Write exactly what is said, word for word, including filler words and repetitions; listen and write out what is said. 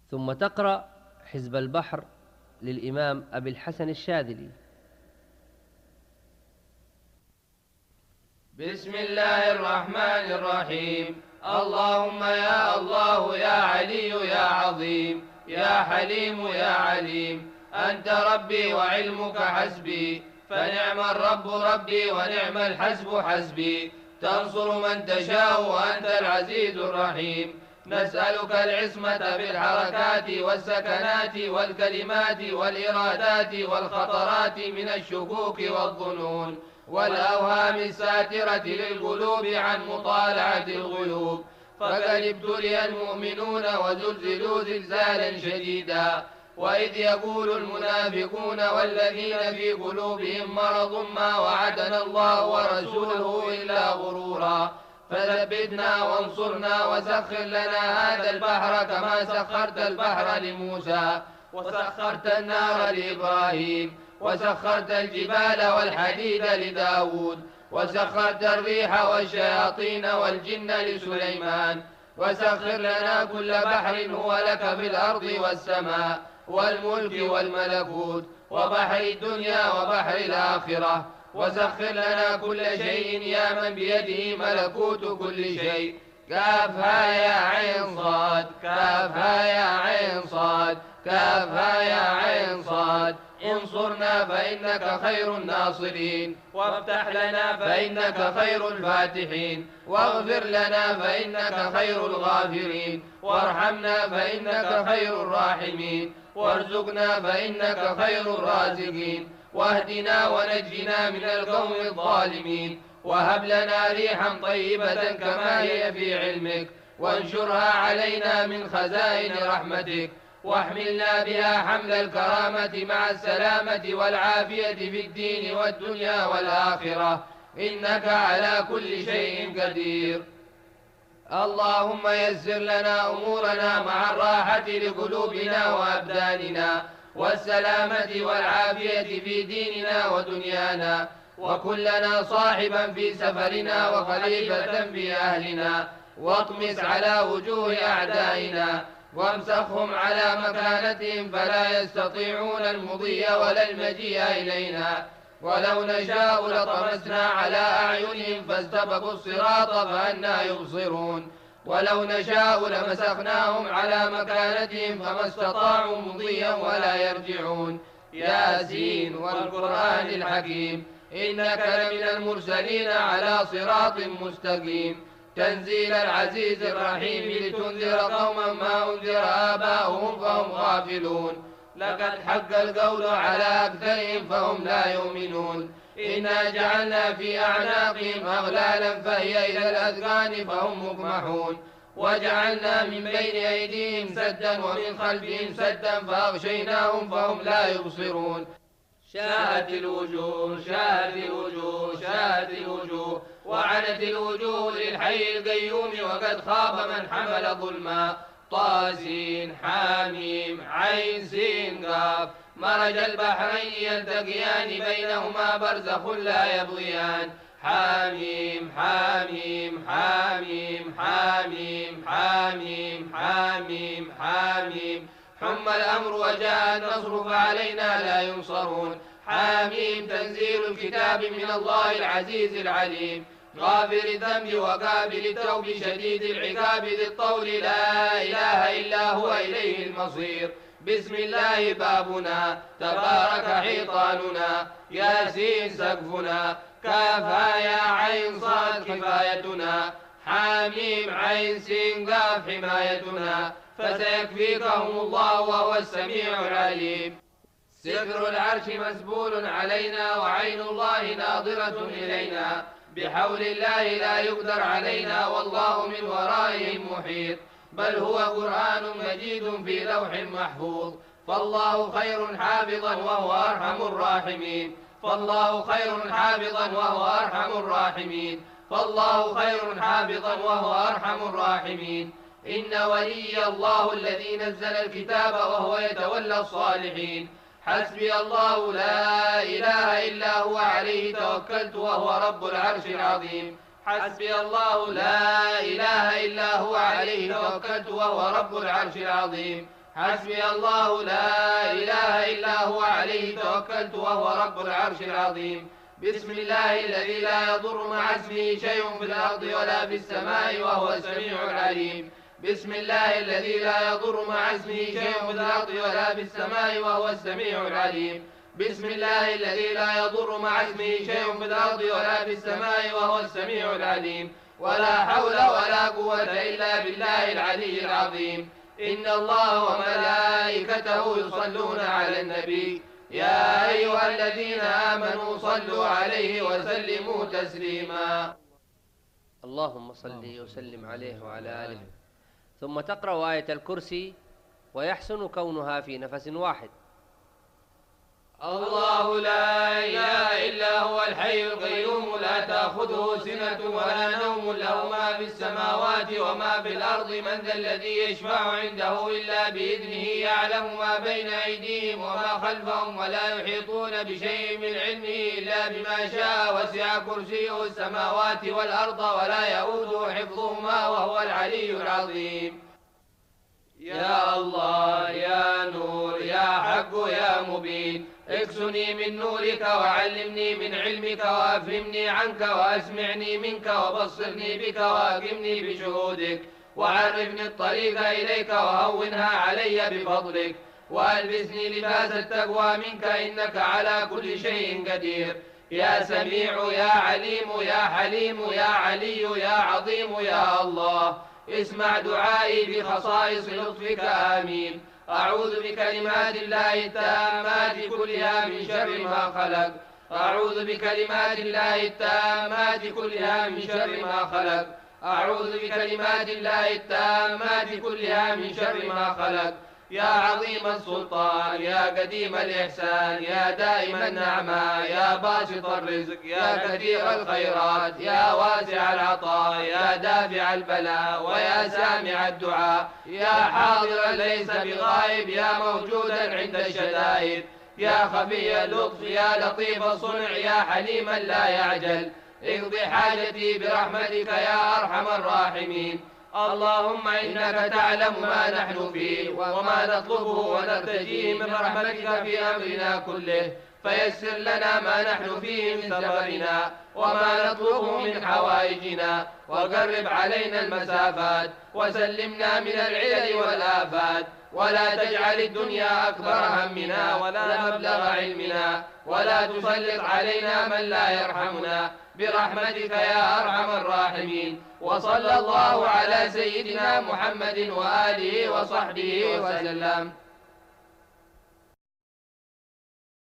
ثم تقرأ حزب البحر للإمام أبي الحسن الشاذلي. بسم الله الرحمن الرحيم. اللهم يا الله يا علي يا عظيم يا حليم يا عليم، أنت ربي وعلمك حسبي، فنعم الرب ربي ونعم الحسب حسبي، تنصر من تشاء وأنت العزيز الرحيم. نسألك العصمة في الحركات والسكنات والكلمات والإرادات والخطرات من الشكوك والظنون والأوهام الساترة للقلوب عن مطالعة الغيوب، فقد ابتلي المؤمنون وزلزلوا زلزالا شديدا، وإذ يقول المنافقون والذين في قلوبهم مرض ما وعدنا الله ورسوله إلا غرورا، فثبتنا وانصرنا وسخر لنا هذا البحر كما سخرت البحر لموسى، وسخرت النار لإبراهيم، وسخرت الجبال والحديد لداود، وسخرت الريح والشياطين والجن لسليمان، وسخر لنا كل بحر هو لك في الأرض والسماء والملك والملكوت وبحر الدنيا وبحر الآخرة، وسخر لنا كل شيء يا من بيده ملكوت كل شيء. كافها يا عين صاد، كافها يا عين صاد، كافها يا عين صاد. انصرنا فإنك خير الناصرين، وافتح لنا فإنك خير الفاتحين، واغفر لنا فإنك خير الغافرين، وارحمنا فإنك خير الراحمين، وارزقنا فإنك خير الرازقين، واهدنا ونجنا من القوم الظالمين، وهب لنا ريحا طيبة كما هي في علمك، وانشرها علينا من خزائن رحمتك، واحملنا بها حمل الكرامة مع السلامة والعافية في الدين والدنيا والآخرة، إنك على كل شيء قدير. اللهم يسر لنا أمورنا مع الراحة لقلوبنا وأبداننا، والسلامة والعافية في ديننا ودنيانا، وكن لنا صاحبا في سفرنا وخليفة في أهلنا، واطمس على وجوه أعدائنا، وامسخهم على مكانتهم فلا يستطيعون المضي ولا المجيء إلينا، ولو نشاء لطمسنا على أعينهم فاستبقوا الصراط فأنى يبصرون، ولو نشاء لمسخناهم على مكانتهم فما استطاعوا مضيا ولا يرجعون. ياسين والقرآن الحكيم، إنك لمن المرسلين على صراط مستقيم، تنزيل العزيز الرحيم، لتنذر قوما ما أنذر آباؤهم فهم غافلون، لقد حق القول على أكثرهم فهم لا يؤمنون. إنا جعلنا في أعناقهم أغلالا فهي إلى الأذقان فهم مقمحون، وجعلنا من بين أيديهم سدا ومن خلفهم سدا فأغشيناهم فهم لا يبصرون. شاءت الوجوه شاءت الوجوه شاءت الوجوه وعنت الوجوه للحي القيوم، وقد خاب من حمل ظلما. طاسين حاميم عين سين قاف، مرج البحرين يلتقيان بينهما برزخ لا يبغيان. حاميم حاميم حاميم حاميم حاميم حاميم حاميم. حم الأمر وجاء النصر فعلينا لا ينصرون. حاميم تنزيل الكتاب من الله العزيز العليم، غافر الذنب وقابل التوب شديد العقاب ذي الطول، لا إله إلا هو إليه المصير. بسم الله بابنا، تبارك حيطاننا، ياسين سقفنا، كافها يا عين صاد كفايتنا، حاميم عين سين قاف حمايتنا، فسيكفيكهم الله وهو السميع العليم. ستر العرش مسبول علينا، وعين الله ناظرة إلينا، بحول الله لا يقدر علينا، والله من ورائهم محيط، بل هو قرآن مجيد في لوح محفوظ. فالله خير حافظا وهو أرحم الراحمين، فالله خير حافظا وهو أرحم الراحمين، فالله خير حافظا وهو أرحم الراحمين. إن ولي الله الذي نزل الكتاب وهو يتولى الصالحين. حسبي الله لا إله إلا هو عليه توكلت وهو رب العرش العظيم. حسبي الله لا إله إلا هو عليه توكلت وهو رب العرش العظيم. حسبي الله لا إله إلا هو عليه توكلت وهو رب العرش العظيم. بسم الله الذي لا يضر مع اسمه شيء في الأرض ولا في السماء وهو السميع العليم. بسم الله الذي لا يضر مع اسمه شيء في الأرض ولا في السماء وهو السميع العليم. بسم الله الذي لا يضر مع اسمه شيء في الأرض ولا في السماء وهو السميع العليم. ولا حول ولا قوة إلا بالله العلي العظيم. إن الله وملائكته يصلون على النبي يا أيها الذين آمنوا صلوا عليه وسلموا تسليما. اللهم صل وسلم عليه وعلى آله. ثم تقرأ آية الكرسي، ويحسن كونها في نفس واحد. الله لا إله إلا هو الحي القيوم لا تأخذه سنة ولا نوم له ما في السماوات وما في الأرض من ذا الذي يشفع عنده إلا بإذنه يعلم ما بين أيديهم وما خلفهم ولا يحيطون بشيء من علمه إلا بما شاء وسع كرسيه السماوات والأرض ولا يؤوده حفظهما وهو العلي العظيم. يا الله يا نور يا حق يا مبين اكسني من نورك وعلمني من علمك وافهمني عنك واسمعني منك وبصرني بك واكرمني بشهودك وعرفني الطريق إليك وهونها علي بفضلك وألبسني لباس التقوى منك إنك على كل شيء قدير. يا سميع يا عليم يا حليم يا علي يا عظيم يا الله اسمع دعائي بخصائص لطفك آمين. أعوذ بكلمات الله التامات كلها من شر ما خلق. أعوذ بكلمات الله التامات كلها من شر ما خلق. أعوذ بكلمات الله التامات كلها من شر ما خلق. يا عظيم السلطان يا قديم الإحسان يا دائم النعمة يا باسط الرزق يا كثير الخيرات يا واسع العطاء يا دافع البلاء ويا سامع الدعاء يا حاضرا ليس بغائب يا موجودا عند الشدائد يا خفي اللطف يا لطيف الصنع يا حليما لا يعجل اقض حاجتي برحمتك يا أرحم الراحمين. اللهم إنك تعلم ما نحن فيه وما نطلبه ونرتجيه من رحمتك في أمرنا كله فيسر لنا ما نحن فيه من سفرنا وما نطلبه من حوائجنا وقرب علينا المسافات وسلمنا من العلل والآفات ولا تجعل الدنيا أكبر همنا ولا مبلغ علمنا ولا تسلط علينا من لا يرحمنا برحمتك يا أرحم الراحمين. وصلى الله على سيدنا محمد وآله وصحبه وسلم.